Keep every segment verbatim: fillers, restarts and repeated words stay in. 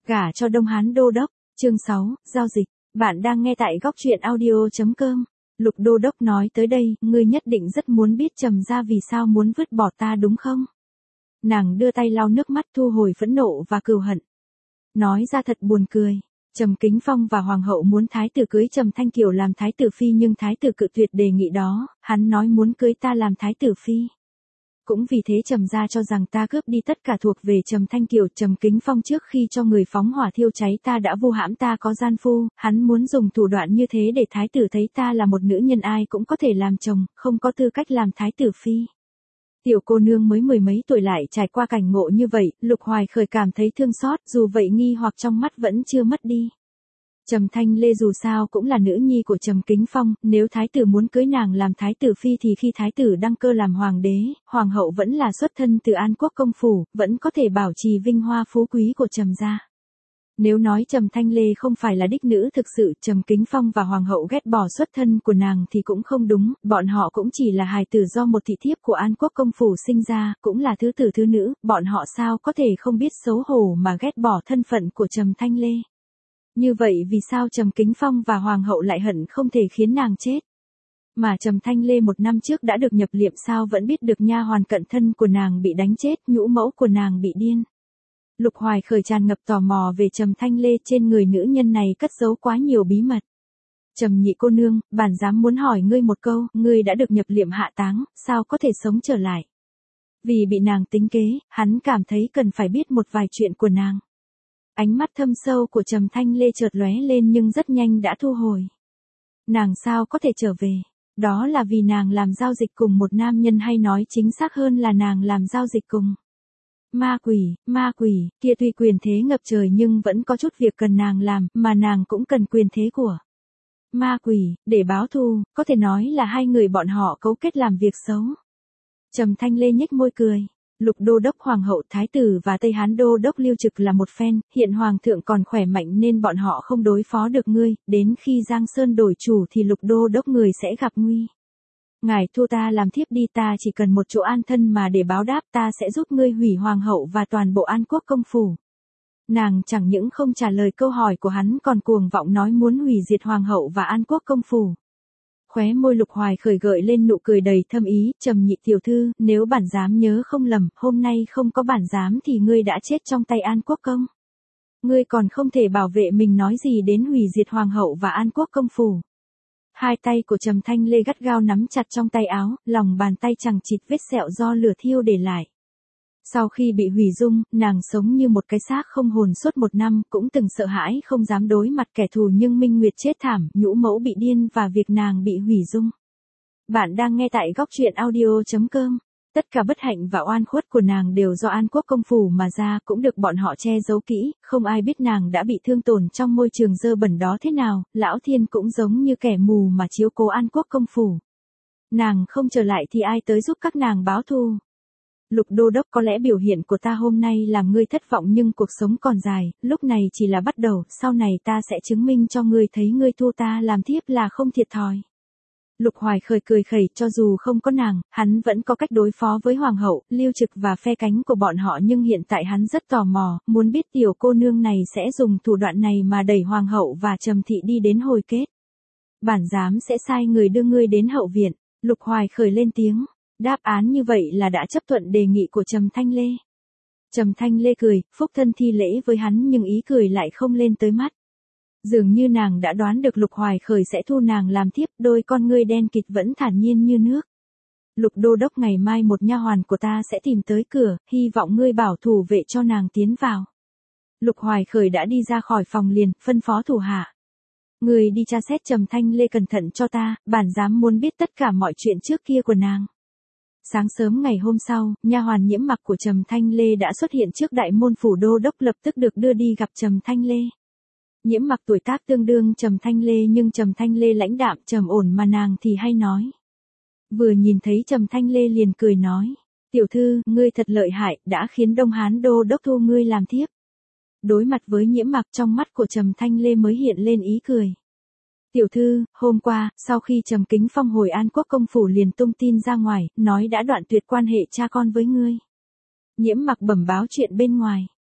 Gả cho Đông Hán Đô Đốc, chương sáu, giao dịch. Bạn đang nghe tại góc truyện audio chấm com. Lục Đô Đốc nói tới đây, ngươi nhất định rất muốn biết Trầm gia vì sao muốn vứt bỏ ta đúng không? Nàng đưa tay lau nước mắt thu hồi phẫn nộ và cừu hận. Nói ra thật buồn cười. Trầm Kính Phong và Hoàng hậu muốn thái tử cưới Trầm Thanh Kiều làm thái tử phi nhưng thái tử cự tuyệt đề nghị đó, hắn nói muốn cưới ta làm thái tử phi. Cũng vì thế Trầm gia cho rằng ta cướp đi tất cả thuộc về Trầm Thanh Kiều. Trầm Kính Phong trước khi cho người phóng hỏa thiêu cháy ta đã vu hãm ta có gian phu, hắn muốn dùng thủ đoạn như thế để thái tử thấy ta là một nữ nhân ai cũng có thể làm chồng, không có tư cách làm thái tử phi. Tiểu cô nương mới mười mấy tuổi lại trải qua cảnh ngộ như vậy, Lục Hoài Khởi cảm thấy thương xót, dù vậy nghi hoặc trong mắt vẫn chưa mất đi. Trầm Thanh Lê dù sao cũng là nữ nhi của Trầm Kính Phong, nếu thái tử muốn cưới nàng làm thái tử phi thì khi thái tử đăng cơ làm hoàng đế, hoàng hậu vẫn là xuất thân từ An Quốc công phủ, vẫn có thể bảo trì vinh hoa phú quý của Trầm gia. Nếu nói Trầm Thanh Lê không phải là đích nữ thực sự, Trầm Kính Phong và hoàng hậu ghét bỏ xuất thân của nàng thì cũng không đúng, bọn họ cũng chỉ là hài tử do một thị thiếp của An Quốc công phủ sinh ra, cũng là thứ tử thứ nữ, bọn họ sao có thể không biết xấu hổ mà ghét bỏ thân phận của Trầm Thanh Lê. Như vậy vì sao Trầm Kính Phong và hoàng hậu lại hận không thể khiến nàng chết? Mà Trầm Thanh Lê một năm trước đã được nhập liệm sao vẫn biết được nha hoàn cận thân của nàng bị đánh chết, nhũ mẫu của nàng bị điên. Lục Hoài Khởi tràn ngập tò mò về Trầm Thanh Lê, trên người nữ nhân này cất giấu quá nhiều bí mật. Trầm nhị cô nương, bản giám muốn hỏi ngươi một câu, ngươi đã được nhập liệm hạ táng, sao có thể sống trở lại? Vì bị nàng tính kế, hắn cảm thấy cần phải biết một vài chuyện của nàng. Ánh mắt thâm sâu của Trầm Thanh Lê chợt lóe lên nhưng rất nhanh đã thu hồi. Nàng sao có thể trở về? Đó là vì nàng làm giao dịch cùng một nam nhân, hay nói chính xác hơn là nàng làm giao dịch cùng ma quỷ. Ma quỷ kia tuy quyền thế ngập trời nhưng vẫn có chút việc cần nàng làm, mà nàng cũng cần quyền thế của ma quỷ để báo thù, có thể nói là hai người bọn họ cấu kết làm việc xấu. Trầm Thanh Lê nhếch môi cười. Lục Đô Đốc, Hoàng hậu, Thái tử và Tây Hán Đô Đốc Lưu Trực là một phen, hiện Hoàng thượng còn khỏe mạnh nên bọn họ không đối phó được ngươi, đến khi Giang Sơn đổi chủ thì Lục Đô Đốc người sẽ gặp nguy. Ngài thua ta làm thiếp đi, ta chỉ cần một chỗ an thân mà để báo đáp, ta sẽ giúp ngươi hủy Hoàng hậu và toàn bộ An Quốc công phủ. Nàng chẳng những không trả lời câu hỏi của hắn còn cuồng vọng nói muốn hủy diệt Hoàng hậu và An Quốc công phủ. Khóe môi Lục Hoài Khởi gợi lên nụ cười đầy thâm ý. Trầm nhị tiểu thư, nếu bản giám nhớ không lầm, hôm nay không có bản giám thì ngươi đã chết trong tay An Quốc công. Ngươi còn không thể bảo vệ mình nói gì đến hủy diệt Hoàng hậu và An Quốc công phủ. Hai tay của Trầm Thanh Lê gắt gao nắm chặt trong tay áo, lòng bàn tay chằng chịt vết sẹo do lửa thiêu để lại. Sau khi bị hủy dung, nàng sống như một cái xác không hồn suốt một năm, cũng từng sợ hãi không dám đối mặt kẻ thù nhưng Minh Nguyệt chết thảm, nhũ mẫu bị điên và việc nàng bị hủy dung. Bạn đang nghe tại góc truyện audio chấm com. Tất cả bất hạnh và oan khuất của nàng đều do An Quốc công phủ mà ra, cũng được bọn họ che giấu kỹ, không ai biết nàng đã bị thương tổn trong môi trường dơ bẩn đó thế nào, Lão Thiên cũng giống như kẻ mù mà chiếu cố An Quốc công phủ. Nàng không trở lại thì ai tới giúp các nàng báo thù? Lục Đô Đốc, có lẽ biểu hiện của ta hôm nay làm ngươi thất vọng nhưng cuộc sống còn dài, lúc này chỉ là bắt đầu, sau này ta sẽ chứng minh cho ngươi thấy ngươi thua ta làm thiếp là không thiệt thòi. Lục Hoài Khởi cười khẩy, cho dù không có nàng, hắn vẫn có cách đối phó với Hoàng hậu, Lưu Trực và phe cánh của bọn họ, nhưng hiện tại hắn rất tò mò, muốn biết tiểu cô nương này sẽ dùng thủ đoạn này mà đẩy Hoàng hậu và Trầm thị đi đến hồi kết. Bản giám sẽ sai người đưa ngươi đến hậu viện. Lục Hoài Khởi lên tiếng. Đáp án như vậy là đã chấp thuận đề nghị của Trầm Thanh Lê. Trầm Thanh Lê cười, phúc thân thi lễ với hắn nhưng ý cười lại không lên tới mắt. Dường như nàng đã đoán được Lục Hoài Khởi sẽ thu nàng làm thiếp, đôi con ngươi đen kịt vẫn thản nhiên như nước. Lục Đô Đốc, ngày mai một nha hoàn của ta sẽ tìm tới cửa, hy vọng ngươi bảo thủ vệ cho nàng tiến vào. Lục Hoài Khởi đã đi ra khỏi phòng liền, phân phó thủ hạ. Ngươi đi tra xét Trầm Thanh Lê cẩn thận cho ta, bản giám muốn biết tất cả mọi chuyện trước kia của nàng. Sáng sớm ngày hôm sau, nha hoàn Nhiễm Mặc của Trầm Thanh Lê đã xuất hiện trước đại môn phủ Đô Đốc, lập tức được đưa đi gặp Trầm Thanh Lê. Nhiễm Mặc tuổi tác tương đương Trầm Thanh Lê nhưng Trầm Thanh Lê lãnh đạm trầm ổn mà nàng thì hay nói. Vừa nhìn thấy Trầm Thanh Lê liền cười nói, tiểu thư, ngươi thật lợi hại, đã khiến Đông Hán Đô Đốc thu ngươi làm thiếp. Đối mặt với Nhiễm Mặc, trong mắt của Trầm Thanh Lê mới hiện lên ý cười. Tiểu thư, hôm qua, sau khi Trầm Kính Phong hồi An Quốc công phủ liền tung tin ra ngoài, nói đã đoạn tuyệt quan hệ cha con với ngươi. Nhiễm Mặc bẩm báo chuyện bên ngoài.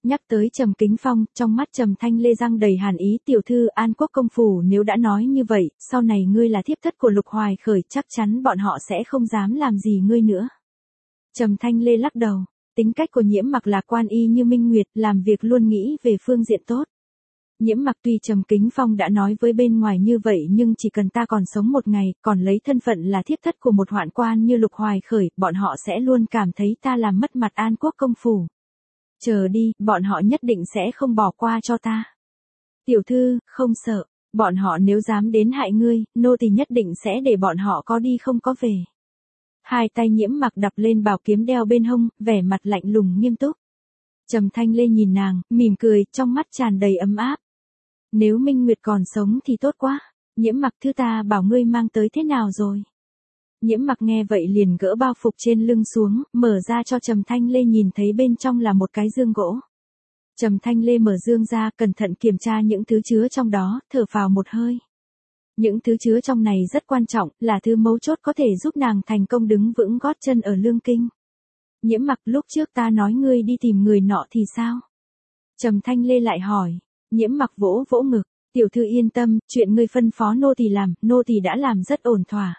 Nhắc tới Trầm Kính Phong, trong mắt Trầm Thanh Lê răng đầy hàn ý, tiểu thư An Quốc công phủ nếu đã nói như vậy, sau này ngươi là thiếp thất của Lục Hoài Khởi, chắc chắn bọn họ sẽ không dám làm gì ngươi nữa. Trầm Thanh Lê lắc đầu, tính cách của Nhiễm Mặc lạc quan y như minh nguyệt, làm việc luôn nghĩ về phương diện tốt. Nhiễm Mặc tuy Trầm Kính Phong đã nói với bên ngoài như vậy nhưng chỉ cần ta còn sống một ngày, còn lấy thân phận là thiếp thất của một hoạn quan như Lục Hoài Khởi, bọn họ sẽ luôn cảm thấy ta làm mất mặt An Quốc công phủ. Chờ đi, bọn họ nhất định sẽ không bỏ qua cho ta. Tiểu thư, không sợ, bọn họ nếu dám đến hại ngươi, nô tỳ nhất định sẽ để bọn họ có đi không có về. Hai tay Nhiễm Mặc đập lên bảo kiếm đeo bên hông, vẻ mặt lạnh lùng nghiêm túc. Trầm Thanh Lê nhìn nàng, mỉm cười, trong mắt tràn đầy ấm áp. Nếu Minh Nguyệt còn sống thì tốt quá, Nhiễm Mặc thư ta bảo ngươi mang tới thế nào rồi? Nhiễm Mặc nghe vậy liền gỡ bao phục trên lưng xuống, mở ra cho Trầm Thanh Lê nhìn thấy bên trong là một cái dương gỗ. Trầm Thanh Lê mở dương ra, cẩn thận kiểm tra những thứ chứa trong đó, thở phào một hơi. Những thứ chứa trong này rất quan trọng, là thứ mấu chốt có thể giúp nàng thành công đứng vững gót chân ở Lương Kinh. Nhiễm Mặc, lúc trước ta nói ngươi đi tìm người nọ thì sao? Trầm Thanh Lê lại hỏi. Nhiễm Mặc vỗ vỗ ngực, tiểu thư yên tâm, chuyện ngươi phân phó nô tỳ làm, nô tỳ đã làm rất ổn thỏa.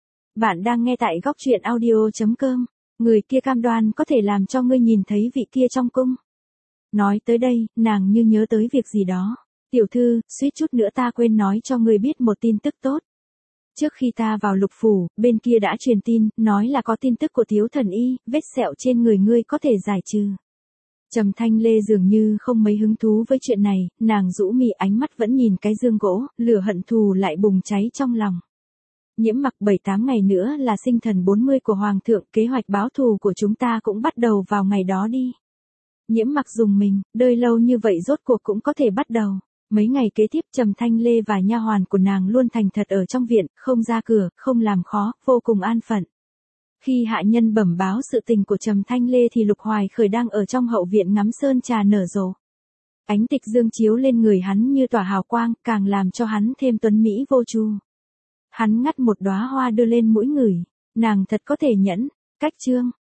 Bạn đang nghe tại góc truyện audio chấm com, người kia cam đoan có thể làm cho ngươi nhìn thấy vị kia trong cung. Nói tới đây, nàng như nhớ tới việc gì đó. Tiểu thư, suýt chút nữa ta quên nói cho ngươi biết một tin tức tốt. Trước khi ta vào Lục phủ, bên kia đã truyền tin, nói là có tin tức của Thiếu Thần Y, vết sẹo trên người ngươi có thể giải trừ. Trầm Thanh Lê dường như không mấy hứng thú với chuyện này, nàng rũ mi ánh mắt vẫn nhìn cái dương gỗ, lửa hận thù lại bùng cháy trong lòng. Nhiễm Mặc, bảy tám ngày nữa là sinh thần bốn mươi của Hoàng thượng, kế hoạch báo thù của chúng ta cũng bắt đầu vào ngày đó đi. Nhiễm Mặc dùng mình, đời lâu như vậy rốt cuộc cũng có thể bắt đầu. Mấy ngày kế tiếp Trầm Thanh Lê và nha hoàn của nàng luôn thành thật ở trong viện, không ra cửa, không làm khó, vô cùng an phận. Khi hạ nhân bẩm báo sự tình của Trầm Thanh Lê thì Lục Hoài Khởi đang ở trong hậu viện ngắm sơn trà nở rộ. Ánh tịch dương chiếu lên người hắn như tỏa hào quang, càng làm cho hắn thêm tuấn mỹ vô chu. Hắn ngắt một đóa hoa đưa lên mũi ngửi, nàng thật có thể nhẫn, cách chương.